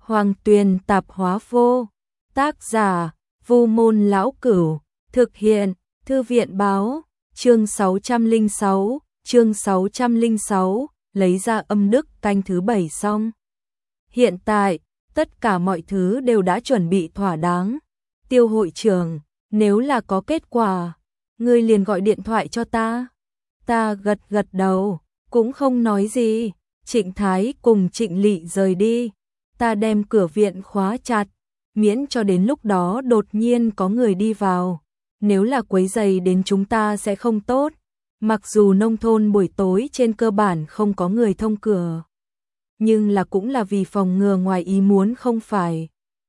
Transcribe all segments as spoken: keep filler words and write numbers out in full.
Hoàng Tuyền Tạp Hóa Vô. Tác giả: Vu Môn Lão Cửu. Thực hiện: Thư viện báo. Chương sáu trăm lẻ sáu, chương sáu trăm lẻ sáu, lấy ra âm đức canh thứ bảy xong. Hiện tại, tất cả mọi thứ đều đã chuẩn bị thỏa đáng. Tiêu hội trưởng, nếu là có kết quả, ngươi liền gọi điện thoại cho ta. Ta gật gật đầu, cũng không nói gì. Trịnh Thái cùng Trịnh Lị rời đi. Ta đem cửa viện khóa chặt, miễn cho đến lúc đó đột nhiên có người đi vào. Nếu là quấy rầy đến chúng ta sẽ không tốt. Mặc dù nông thôn buổi tối trên cơ bản không có người thông cửa, nhưng là cũng là vì phòng ngừa ngoài ý muốn không phải.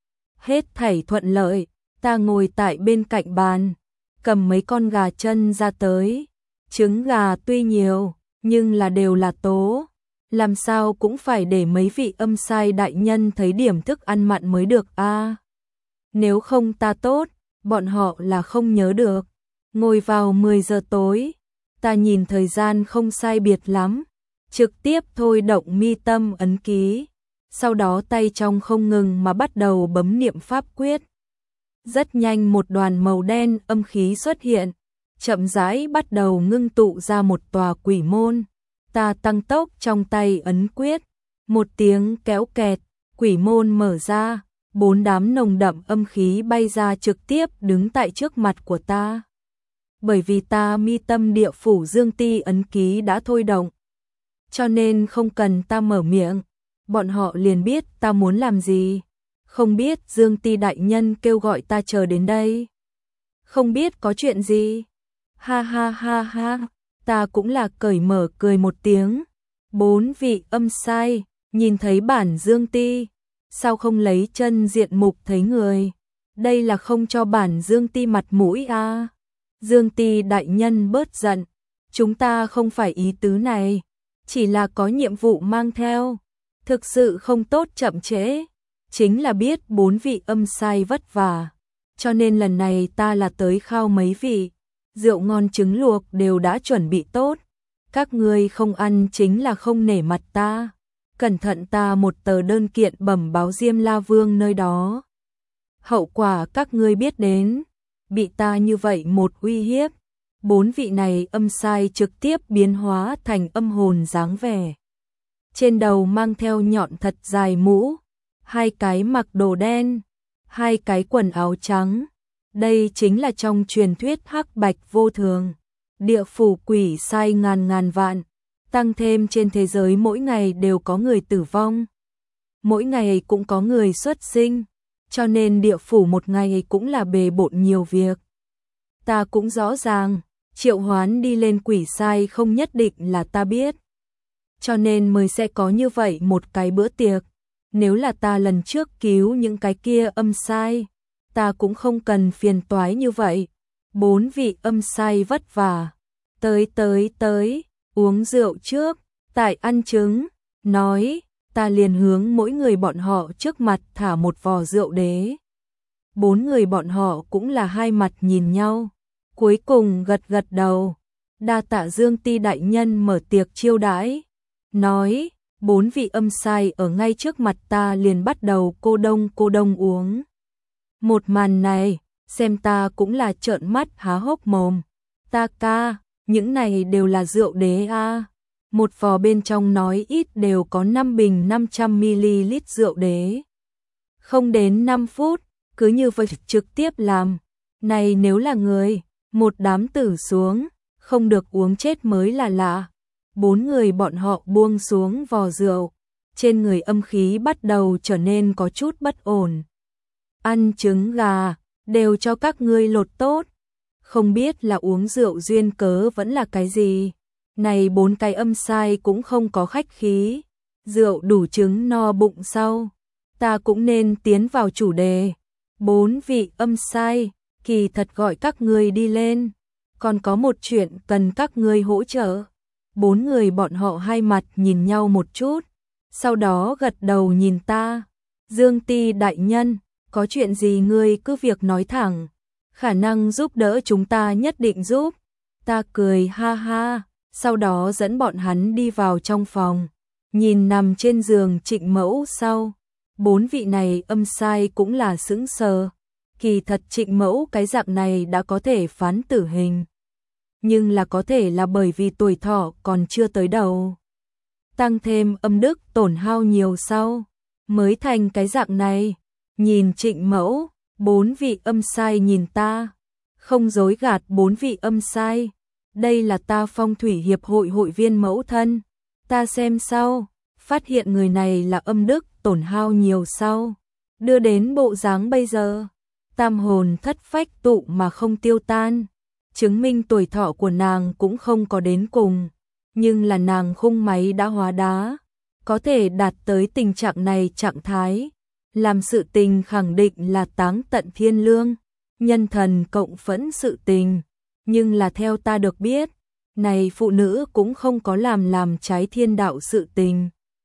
Hết thảy thuận lợi, ta ngồi tại bên cạnh bàn, cầm mấy con gà chân ra tới. Trứng gà tuy nhiều, nhưng là đều là tố. Làm sao cũng phải để mấy vị âm sai đại nhân thấy điểm thức ăn mặn mới được a. À, nếu không ta tốt, bọn họ là không nhớ được. Ngồi vào mười giờ tối, ta nhìn thời gian không sai biệt lắm, trực tiếp thôi động mi tâm ấn ký, sau đó tay trong không ngừng mà bắt đầu bấm niệm pháp quyết. Rất nhanh một đoàn màu đen âm khí xuất hiện, chậm rãi bắt đầu ngưng tụ ra một tòa quỷ môn. Ta tăng tốc trong tay ấn quyết, một tiếng kéo kẹt, quỷ môn mở ra, bốn đám nồng đậm âm khí bay ra trực tiếp đứng tại trước mặt của ta. Bởi vì ta mi tâm địa phủ dương ti ấn ký đã thôi động, cho nên không cần ta mở miệng, bọn họ liền biết ta muốn làm gì. Không biết Dương ti đại nhân kêu gọi ta chờ đến đây, không biết có chuyện gì. Ha ha ha ha, ta cũng là cởi mở cười một tiếng. Bốn vị âm sai, nhìn thấy bản Dương ti, sao không lấy chân diện mục thấy người? Đây là không cho bản Dương ti mặt mũi à? Dương ti đại nhân bớt giận, chúng ta không phải ý tứ này, chỉ là có nhiệm vụ mang theo, thực sự không tốt chậm trễ. Chính là biết bốn vị âm sai vất vả, cho nên lần này ta là tới khao mấy vị. Rượu ngon trứng luộc đều đã chuẩn bị tốt, các ngươi không ăn chính là không nể mặt ta. Cẩn thận ta một tờ đơn kiện bẩm báo Diêm La Vương nơi đó, hậu quả các ngươi biết đến. Bị ta như vậy một uy hiếp, bốn vị này âm sai trực tiếp biến hóa thành âm hồn dáng vẻ. Trên đầu mang theo nhọn thật dài mũ, hai cái mặc đồ đen, hai cái quần áo trắng. Đây chính là trong truyền thuyết hắc bạch vô thường, địa phủ quỷ sai ngàn ngàn vạn, tăng thêm trên thế giới mỗi ngày đều có người tử vong, mỗi ngày cũng có người xuất sinh, cho nên địa phủ một ngày cũng là bề bộn nhiều việc. Ta cũng rõ ràng, triệu hoán đi lên quỷ sai không nhất định là ta biết, cho nên mới sẽ có như vậy một cái bữa tiệc. Nếu là ta lần trước cứu những cái kia âm sai, ta cũng không cần phiền toái như vậy. Bốn vị âm sai vất vả, tới tới tới, uống rượu trước, tại ăn trứng. Nói, ta liền hướng mỗi người bọn họ trước mặt thả một vò rượu đế. Bốn người bọn họ cũng là hai mặt nhìn nhau, cuối cùng gật gật đầu. Đa tạ Dương ti đại nhân mở tiệc chiêu đãi. Nói, bốn vị âm sai ở ngay trước mặt ta liền bắt đầu cô đông cô đông uống. Một màn này, xem ta cũng là trợn mắt há hốc mồm. Ta ca, những này đều là rượu đế a. À. Một vò bên trong nói ít đều có năm bình năm trăm mi li lít rượu đế. Không đến năm phút, cứ như vậy trực tiếp làm. Này nếu là người, một đám tử xuống, không được uống chết mới là lạ. Bốn người bọn họ buông xuống vò rượu, trên người âm khí bắt đầu trở nên có chút bất ổn. Ăn trứng gà, đều cho các ngươi lột tốt. Không biết là uống rượu duyên cớ vẫn là cái gì. Này bốn cái âm sai cũng không có khách khí. Rượu đủ trứng no bụng sau, ta cũng nên tiến vào chủ đề. Bốn vị âm sai, kỳ thật gọi các ngươi đi lên, còn có một chuyện cần các ngươi hỗ trợ. Bốn người bọn họ hai mặt nhìn nhau một chút, sau đó gật đầu nhìn ta. Dương ti đại nhân, có chuyện gì ngươi cứ việc nói thẳng, khả năng giúp đỡ chúng ta nhất định giúp. Ta cười ha ha, sau đó dẫn bọn hắn đi vào trong phòng, nhìn nằm trên giường Trịnh Mẫu sau. Bốn vị này âm sai cũng là sững sờ. Kỳ thật Trịnh Mẫu cái dạng này đã có thể phán tử hình. Nhưng là có thể là bởi vì tuổi thọ còn chưa tới đầu. Tăng thêm âm đức tổn hao nhiều sau, mới thành cái dạng này. Nhìn Trịnh Mẫu, bốn vị âm sai nhìn ta. Không dối gạt bốn vị âm sai. Đây là ta Phong thủy hiệp hội hội viên mẫu thân. Ta xem sau, phát hiện người này là âm đức tổn hao nhiều sau. Đưa đến bộ dáng bây giờ. Tam hồn thất phách tụ mà không tiêu tan. Chứng minh tuổi thọ của nàng cũng không có đến cùng. Nhưng là nàng khung máy đã hóa đá. Có thể đạt tới tình trạng này trạng thái. Làm sự tình khẳng định là táng tận thiên lương. Nhân thần cộng phẫn sự tình. Nhưng là theo ta được biết, này phụ nữ cũng không có làm làm trái thiên đạo sự tình.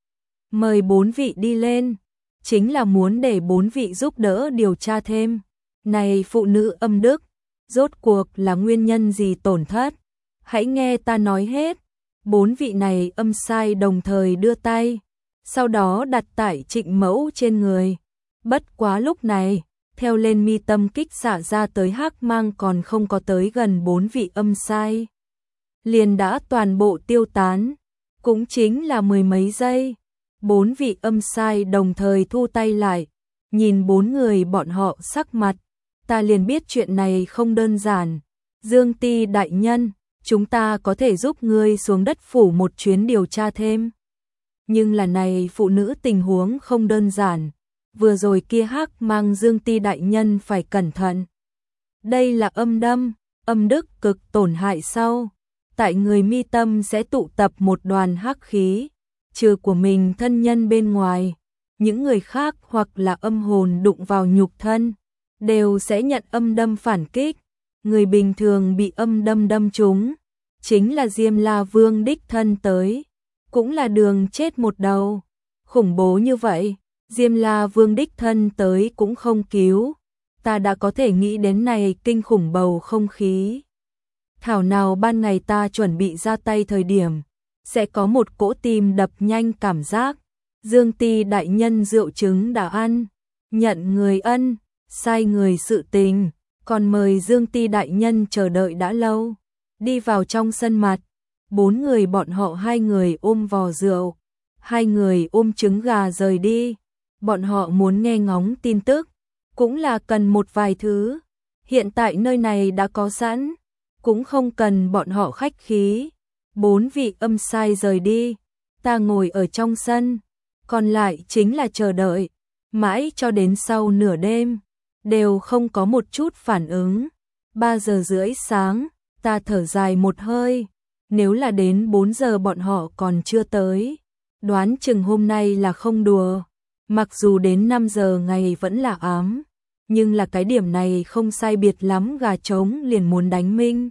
Mời bốn vị đi lên, chính là muốn để bốn vị giúp đỡ điều tra thêm. Này phụ nữ âm đức, rốt cuộc là nguyên nhân gì tổn thất? Hãy nghe ta nói hết. Bốn vị này âm sai đồng thời đưa tay, sau đó đặt tại Trịnh Mẫu trên người. Bất quá lúc này, theo lên mi tâm kích xả ra tới hắc mang còn không có tới gần bốn vị âm sai. Liền đã toàn bộ tiêu tán, cũng chính là mười mấy giây. Bốn vị âm sai đồng thời thu tay lại, nhìn bốn người bọn họ sắc mặt, ta liền biết chuyện này không đơn giản. Dương Ti đại nhân, chúng ta có thể giúp ngươi xuống đất phủ một chuyến điều tra thêm. Nhưng là này phụ nữ tình huống không đơn giản. Vừa rồi kia hắc mang Dương Ti đại nhân phải cẩn thận. Đây là âm đâm, âm đức cực tổn hại sau. Tại người mi tâm sẽ tụ tập một đoàn hắc khí, trừ của mình thân nhân bên ngoài. Những người khác hoặc là âm hồn đụng vào nhục thân, đều sẽ nhận âm đâm phản kích. Người bình thường bị âm đâm đâm trúng, chính là Diêm La Vương đích thân tới. Cũng là đường chết một đầu. Khủng bố như vậy. Diêm La Vương đích thân tới cũng không cứu, ta đã có thể nghĩ đến này kinh khủng bầu không khí. Thảo nào ban ngày ta chuẩn bị ra tay thời điểm, sẽ có một cỗ tim đập nhanh cảm giác. Dương Ti đại nhân rượu trứng đã ăn, nhận người ân, sai người sự tình, còn mời Dương Ti đại nhân chờ đợi đã lâu. Đi vào trong sân mặt, bốn người bọn họ hai người ôm vò rượu, hai người ôm trứng gà rời đi. Bọn họ muốn nghe ngóng tin tức, cũng là cần một vài thứ. Hiện tại nơi này đã có sẵn, cũng không cần bọn họ khách khí. Bốn vị âm sai rời đi, ta ngồi ở trong sân, còn lại chính là chờ đợi. Mãi cho đến sau nửa đêm, đều không có một chút phản ứng. Ba giờ rưỡi sáng, ta thở dài một hơi. Nếu là đến bốn giờ bọn họ còn chưa tới, đoán chừng hôm nay là không đùa. Mặc dù đến năm giờ ngày vẫn là ám, nhưng là cái điểm này không sai biệt lắm gà trống liền muốn đánh minh.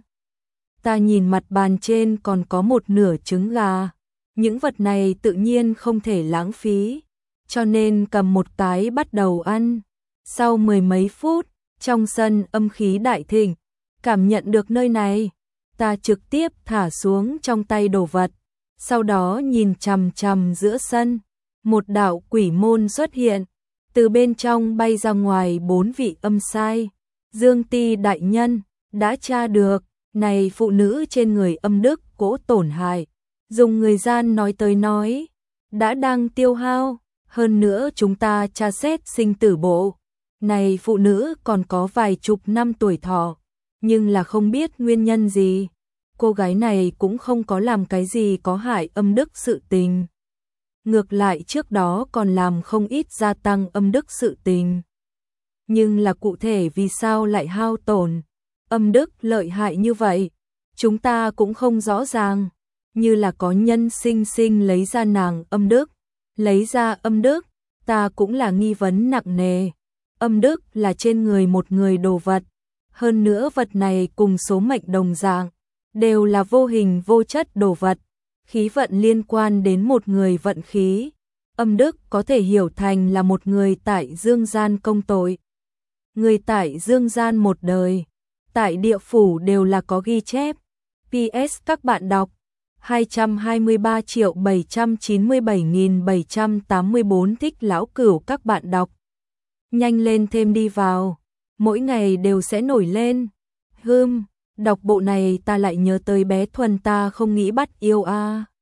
Ta nhìn mặt bàn trên còn có một nửa trứng gà, những vật này tự nhiên không thể lãng phí, cho nên cầm một cái bắt đầu ăn. Sau mười mấy phút, trong sân âm khí đại thịnh, cảm nhận được nơi này, ta trực tiếp thả xuống trong tay đồ vật, sau đó nhìn chằm chằm giữa sân. Một đạo quỷ môn xuất hiện, từ bên trong bay ra ngoài bốn vị âm sai. Dương Ti đại nhân, đã tra được, này phụ nữ trên người âm đức cỗ tổn hại. Dùng người gian nói tới nói, đã đang tiêu hao, hơn nữa chúng ta tra xét sinh tử bộ. Này phụ nữ còn có vài chục năm tuổi thọ, nhưng là không biết nguyên nhân gì. Cô gái này cũng không có làm cái gì có hại âm đức sự tình. Ngược lại trước đó còn làm không ít gia tăng âm đức sự tình. Nhưng là cụ thể vì sao lại hao tổn, âm đức lợi hại như vậy, chúng ta cũng không rõ ràng. Như là có nhân sinh sinh lấy ra nàng âm đức, lấy ra âm đức, ta cũng là nghi vấn nặng nề. Âm đức là trên người một người đồ vật, hơn nữa vật này cùng số mệnh đồng dạng, đều là vô hình vô chất đồ vật. Khí vận liên quan đến một người vận khí, âm đức có thể hiểu thành là một người tại dương gian công tội. Người tại dương gian một đời, tại địa phủ đều là có ghi chép. pê ét các bạn đọc, hai trăm hai mươi ba triệu bảy trăm chín mươi bảy nghìn bảy trăm tám mươi bốn thích lão cửu các bạn đọc. Nhanh lên thêm đi vào, mỗi ngày đều sẽ nổi lên. Hưm, đọc bộ này ta lại nhớ tới bé Thuần ta không nghĩ bắt yêu a. À.